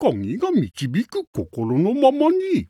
鍵が導く心のままに。